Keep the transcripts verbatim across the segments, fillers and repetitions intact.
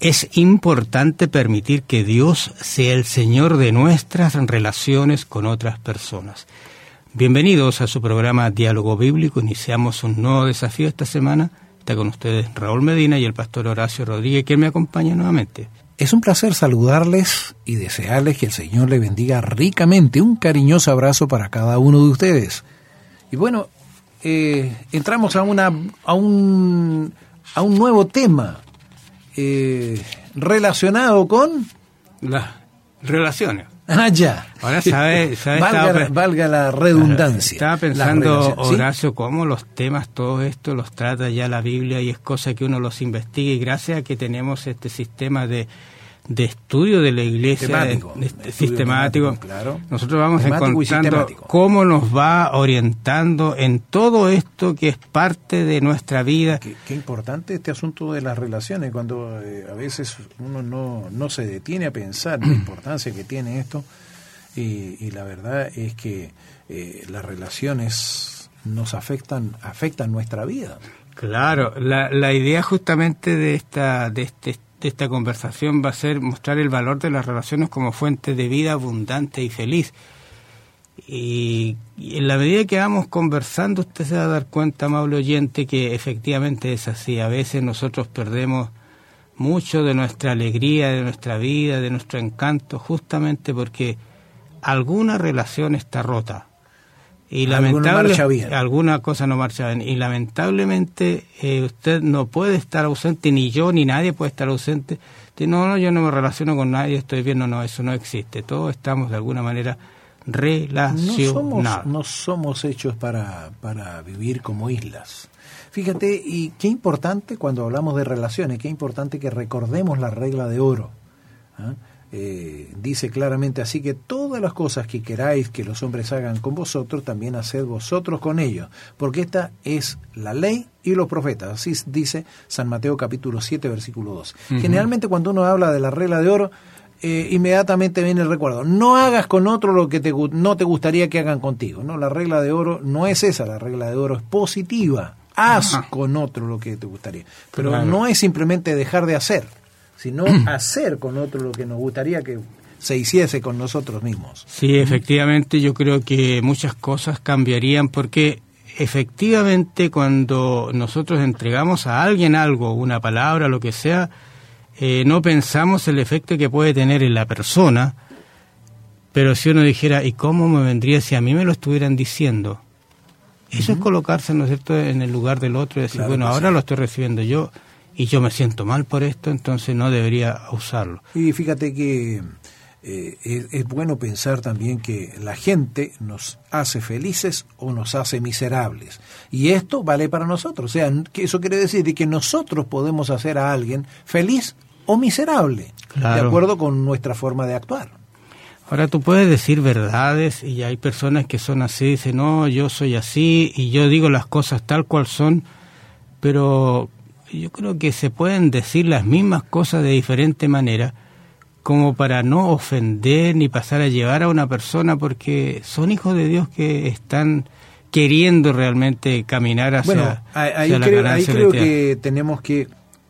Es importante permitir que Dios sea el Señor de nuestras relaciones con otras personas. Bienvenidos a su programa Diálogo Bíblico. Iniciamos un nuevo desafío esta semana. Está con ustedes Raúl Medina y el pastor Horacio Rodríguez, que me acompaña nuevamente. Es un placer saludarles y desearles que el Señor les bendiga ricamente. Un cariñoso abrazo para cada uno de ustedes. Y bueno, eh, entramos a, una, a, un, a un nuevo tema. Eh, relacionado con las relaciones. Ah, ya. Ahora sabe, sabe valga, estaba, valga la redundancia. Estaba pensando, ¿sí? Horacio, cómo los temas, todo esto los trata ya la Biblia y es cosa que uno los investiga, y gracias a que tenemos este sistema de, de estudio de la iglesia temático, de, de, sistemático, temático claro. Nosotros vamos temático encontrando cómo nos va orientando en todo esto que es parte de nuestra vida. Qué, qué importante este asunto de las relaciones, cuando eh, a veces uno no, no se detiene a pensar la importancia que tiene esto, y, y la verdad es que eh, las relaciones nos afectan, afectan nuestra vida. Claro, la, la idea justamente de esta, de este de esta conversación va a ser mostrar el valor de las relaciones como fuente de vida abundante y feliz. Y, y en la medida que vamos conversando, usted se va a dar cuenta, amable oyente, que efectivamente es así. A veces nosotros perdemos mucho de nuestra alegría, de nuestra vida, de nuestro encanto, justamente porque alguna relación está rota. Y lamentable, alguna cosa no marcha bien. Y lamentablemente eh, usted no puede estar ausente, ni yo, ni nadie puede estar ausente. De, no, no, yo no me relaciono con nadie, estoy bien, no, no, eso no existe. Todos estamos de alguna manera relacionados. No somos, no somos hechos para, para vivir como islas. Fíjate, y qué importante cuando hablamos de relaciones, qué importante que recordemos la regla de oro. ¿Ah? Eh, dice claramente así que todas las cosas que queráis que los hombres hagan con vosotros, también haced vosotros con ellos, porque esta es la ley y los profetas. Así dice San Mateo capítulo siete, versículo dos. Uh-huh. Generalmente cuando uno habla de la regla de oro, eh, inmediatamente viene el recuerdo. No hagas con otro lo que te, no te gustaría que hagan contigo. No, la regla de oro no es esa, la regla de oro es positiva. Haz uh-huh. con otro lo que te gustaría. Pero claro, no es simplemente dejar de hacer, sino hacer con otro lo que nos gustaría que se hiciese con nosotros mismos. Sí, efectivamente, yo creo que muchas cosas cambiarían, porque efectivamente cuando nosotros entregamos a alguien algo, una palabra, lo que sea, eh, no pensamos el efecto que puede tener en la persona, pero si uno dijera, ¿y cómo me vendría si a mí me lo estuvieran diciendo? Eso uh-huh. es colocarse, ¿no es cierto?, en el lugar del otro y decir, claro, bueno, ahora sí. lo estoy recibiendo yo, y yo me siento mal por esto, entonces no debería usarlo. Y fíjate que eh, es, es bueno pensar también que la gente nos hace felices o nos hace miserables. Y esto vale para nosotros. O sea, que eso quiere decir que nosotros podemos hacer a alguien feliz o miserable, claro, de acuerdo con nuestra forma de actuar. Ahora tú puedes decir verdades y hay personas que son así, dicen, no, yo soy así y yo digo las cosas tal cual son, pero yo creo que se pueden decir las mismas cosas de diferente manera, como para no ofender ni pasar a llevar a una persona, porque son hijos de Dios que están queriendo realmente caminar hacia, bueno, ahí hacia la creo, ganancia. Ahí creo que tenemos que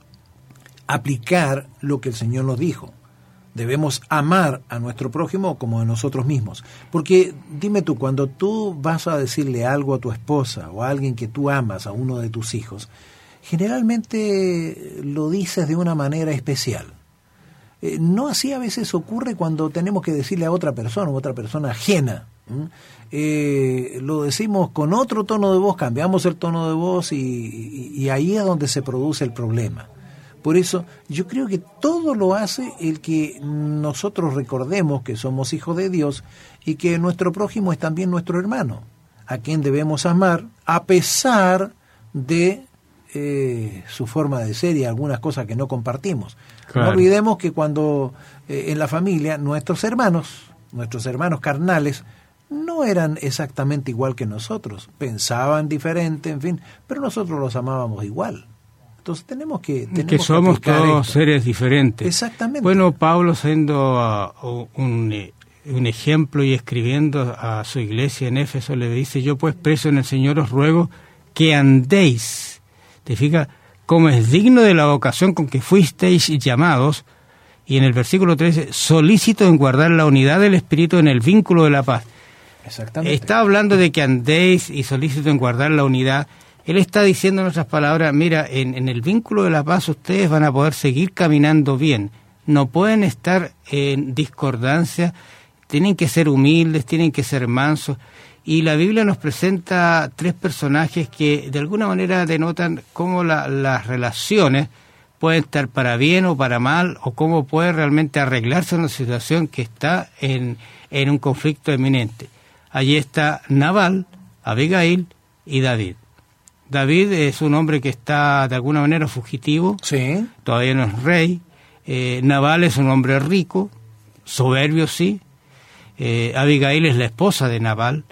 aplicar lo que el Señor nos dijo. Debemos amar a nuestro prójimo como a nosotros mismos. Porque dime tú, cuando tú vas a decirle algo a tu esposa o a alguien que tú amas, a uno de tus hijos, generalmente lo dices de una manera especial. Eh, no así a veces ocurre cuando tenemos que decirle a otra persona, otra persona ajena. ¿Mm? Eh, lo decimos con otro tono de voz, cambiamos el tono de voz y, y, y ahí es donde se produce el problema. Por eso yo creo que todo lo hace el que nosotros recordemos que somos hijos de Dios y que nuestro prójimo es también nuestro hermano, a quien debemos amar a pesar de Eh, su forma de ser y algunas cosas que no compartimos. Claro. No olvidemos que cuando eh, en la familia nuestros hermanos, nuestros hermanos carnales, no eran exactamente igual que nosotros, pensaban diferente, en fin, pero nosotros los amábamos igual. Entonces tenemos que... Tenemos que somos que todos esto. seres diferentes. Exactamente. Bueno, Pablo, siendo uh, un, un ejemplo y escribiendo a su iglesia en Éfeso, le dice, yo pues preso en el Señor os ruego que andéis, te fijas, como es digno de la vocación con que fuisteis llamados, y en el versículo trece, solícito en guardar la unidad del Espíritu en el vínculo de la paz. Exactamente. Está hablando de que andéis y solícito en guardar la unidad. Él está diciendo en otras palabras, mira, en, en el vínculo de la paz ustedes van a poder seguir caminando bien. No pueden estar en discordancia, tienen que ser humildes, tienen que ser mansos. Y la Biblia nos presenta tres personajes que de alguna manera denotan cómo la, las relaciones pueden estar para bien o para mal, o cómo puede realmente arreglarse una situación que está en, en un conflicto eminente. Allí está Nabal, Abigail y David. David es un hombre que está de alguna manera fugitivo, sí. Todavía no es rey. Eh, Nabal es un hombre rico, soberbio sí. Eh, Abigail es la esposa de Nabal.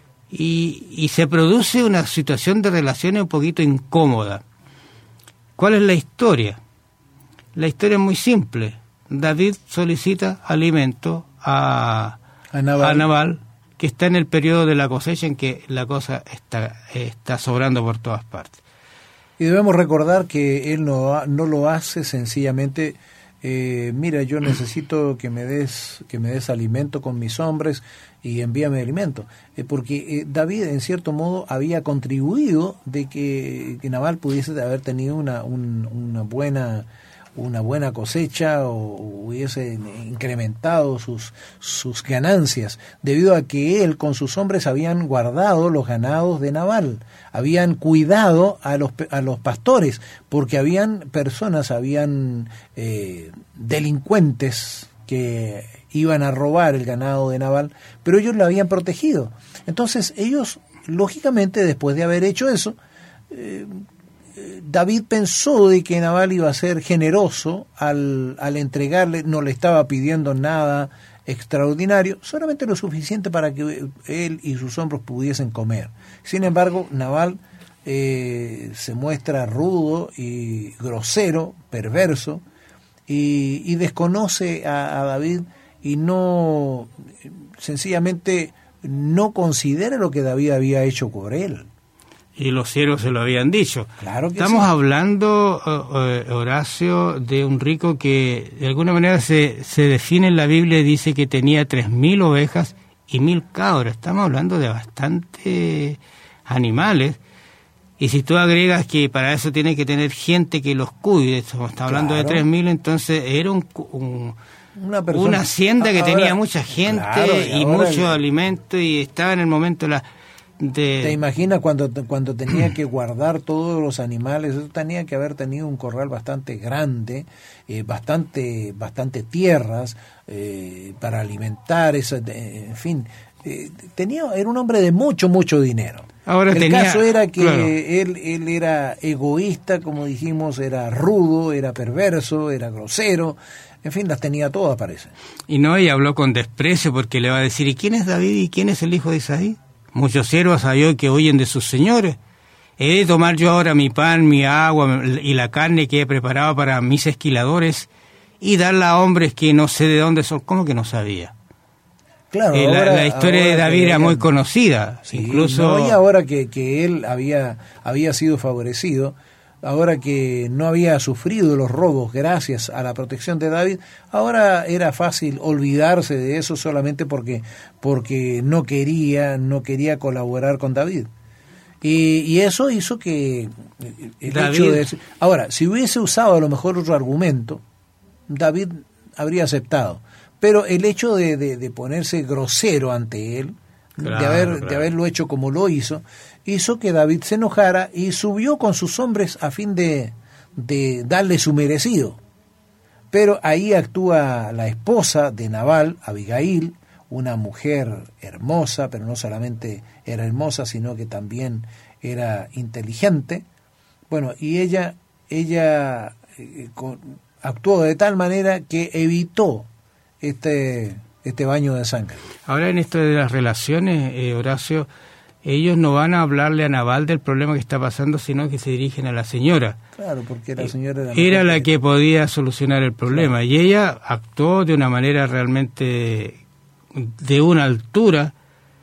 Y, y se produce una situación de relaciones un poquito incómoda. ¿Cuál es la historia? La historia es muy simple. David solicita alimento a, a, Nabal. a Nabal, que está en el periodo de la cosecha en que la cosa está, está sobrando por todas partes. Y debemos recordar que él no, no lo hace sencillamente, eh, mira, yo necesito que me des que me des alimento con mis hombres y envíame alimento. Eh, porque eh, David, en cierto modo, había contribuido de que, que Nabal pudiese haber tenido una, un, una buena... una buena cosecha o hubiese incrementado sus, sus ganancias, debido a que él con sus hombres habían guardado los ganados de Nabal, habían cuidado a los, a los pastores, porque habían personas, habían eh, delincuentes que iban a robar el ganado de Nabal, pero ellos lo habían protegido. Entonces ellos, lógicamente, después de haber hecho eso, eh, David pensó de que Nabal iba a ser generoso al, al entregarle, no le estaba pidiendo nada extraordinario, solamente lo suficiente para que él y sus hombres pudiesen comer. Sin embargo, Nabal eh, se muestra rudo y grosero, perverso, y, y desconoce a, a David y no, sencillamente no considera lo que David había hecho por él. Y los siervos se lo habían dicho. Claro que Estamos sí. hablando, uh, Horacio, de un rico que de alguna manera se, se define en la Biblia y dice que tenía tres mil ovejas y mil cabras. Estamos hablando de bastantes animales. Y si tú agregas que para eso tiene que tener gente que los cuide, estamos hablando claro. de tres mil, entonces era un, un, una, persona, una hacienda que ahora, tenía mucha gente claro, y, y mucho el... alimento, y estaba en el momento de la... De... ¿Te imaginas cuando, cuando tenía que guardar todos los animales? Eso tenía que haber tenido un corral bastante grande, eh, bastante bastante tierras eh, para alimentar, esa, eh, en fin, eh, tenía era un hombre de mucho, mucho dinero. Ahora el tenía, caso era que claro. él, él era egoísta, como dijimos, era rudo, era perverso, era grosero, en fin, las tenía todas, parece. Y no, ella habló con desprecio porque le va a decir, ¿y quién es David y quién es el hijo de Isaí? Muchos siervos hay hoy que huyen de sus señores. ¿He de tomar yo ahora mi pan, mi agua y la carne que he preparado para mis esquiladores y darla a hombres que no sé de dónde son? ¿Cómo que no sabía? Claro, eh, ahora, la, la historia de David era muy conocida. Sí, incluso no, y ahora que, que él había, había sido favorecido, ahora que no había sufrido los robos gracias a la protección de David, ahora era fácil olvidarse de eso solamente porque, porque no quería, no quería colaborar con David. Y, y eso hizo que el David... hecho de... Ahora, si hubiese usado a lo mejor otro argumento, David habría aceptado. Pero el hecho de, de, de ponerse grosero ante él, claro, de, haber, claro. de haberlo hecho como lo hizo, hizo que David se enojara y subió con sus hombres a fin de, de darle su merecido. Pero ahí actúa la esposa de Nabal, Abigail, una mujer hermosa, pero no solamente era hermosa, sino que también era inteligente. Bueno, y ella, ella eh, con, actuó de tal manera que evitó este, este baño de sangre. Ahora, en esto de las relaciones, eh, Horacio, ellos no van a hablarle a Nabal del problema que está pasando, sino que se dirigen a la señora. Claro, porque la señora era, era la que podía solucionar el problema. Claro. Y ella actuó de una manera realmente de una altura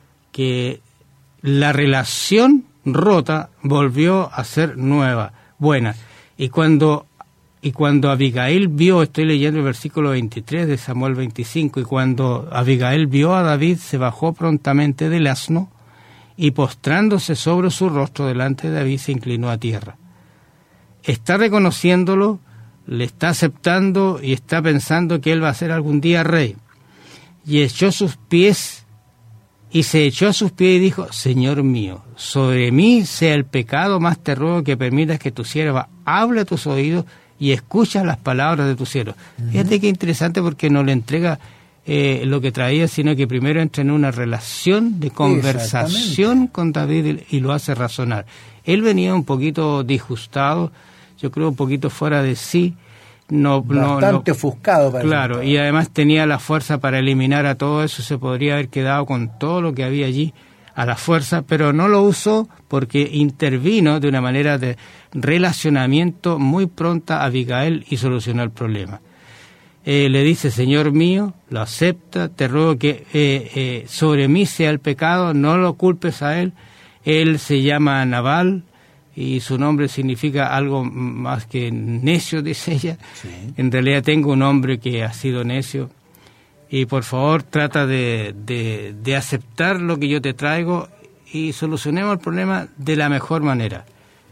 que la relación rota volvió a ser nueva, buena. Y cuando, y cuando Abigail vio, estoy leyendo el versículo veintitrés de Samuel veinticinco, y cuando Abigail vio a David, se bajó prontamente del asno, y postrándose sobre su rostro delante de David, se inclinó a tierra. Está reconociéndolo, le está aceptando y está pensando que él va a ser algún día rey. Y echó sus pies, y se echó a sus pies y dijo: Señor mío, sobre mí sea el pecado, más te ruego que permitas que tu sierva hable a tus oídos y escucha las palabras de tu siervo. Uh-huh. Fíjate qué interesante, porque no le entrega eh, lo que traía, sino que primero entra en una relación de conversación con David y lo hace razonar. Él venía un poquito disgustado, yo creo un poquito fuera de sí, no, bastante no, ofuscado. Para claro, y además tenía la fuerza para eliminar a todo eso, se podría haber quedado con todo lo que había allí a la fuerza, pero no lo usó porque intervino de una manera de relacionamiento muy pronta a Abigail y solucionó el problema. Eh, le dice: Señor mío, lo acepta, te ruego que eh, eh, sobre mí sea el pecado, no lo culpes a él. Él se llama Nabal y su nombre significa algo más que necio, dice ella. Sí. En realidad tengo un hombre que ha sido necio, y por favor trata de, de, de aceptar lo que yo te traigo y solucionemos el problema de la mejor manera.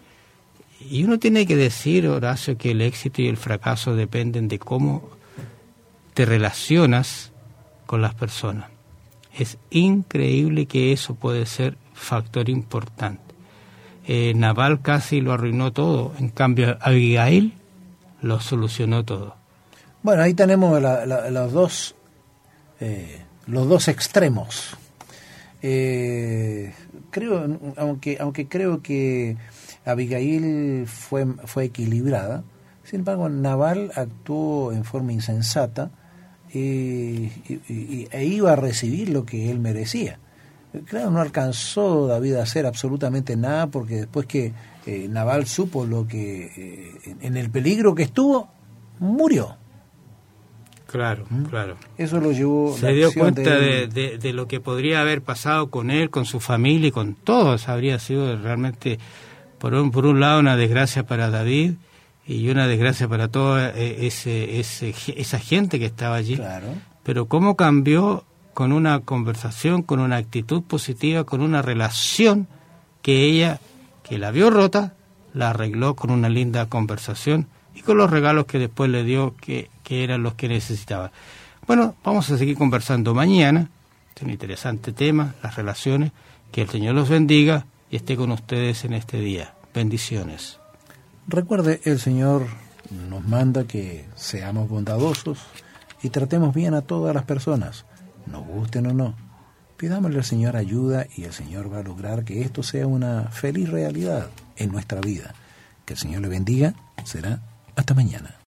Y uno tiene que decir, Horacio, que el éxito y el fracaso dependen de cómo te relacionas con las personas. Es increíble que eso puede ser factor importante. Eh, Nabal casi lo arruinó todo, en cambio Abigail lo solucionó todo. Bueno, ahí tenemos la, la, los dos eh, los dos extremos. Eh, creo, aunque aunque creo que Abigail fue fue equilibrada, sin embargo Nabal actuó en forma insensata eh, y, y, e iba a recibir lo que él merecía. Claro, no alcanzó David a hacer absolutamente nada, porque después que eh, Nabal supo lo que eh, en el peligro que estuvo, murió. Claro, ¿Mm? claro. Eso lo llevó. Se dio cuenta de, de, de, de lo que podría haber pasado con él, con su familia y con todos. Habría sido realmente, por un, por un lado, una desgracia para David y una desgracia para toda ese, ese, esa gente que estaba allí. Claro. Pero cómo cambió con una conversación, con una actitud positiva, con una relación que ella, que la vio rota, la arregló con una linda conversación y con los regalos que después le dio, que, que eran los que necesitaba. Bueno, vamos a seguir conversando mañana. Es un interesante tema, las relaciones. Que el Señor los bendiga y esté con ustedes en este día. Bendiciones. Recuerde, el Señor nos manda que seamos bondadosos y tratemos bien a todas las personas, nos gusten o no. Pidámosle al Señor ayuda y el Señor va a lograr que esto sea una feliz realidad en nuestra vida. Que el Señor le bendiga. Será hasta mañana.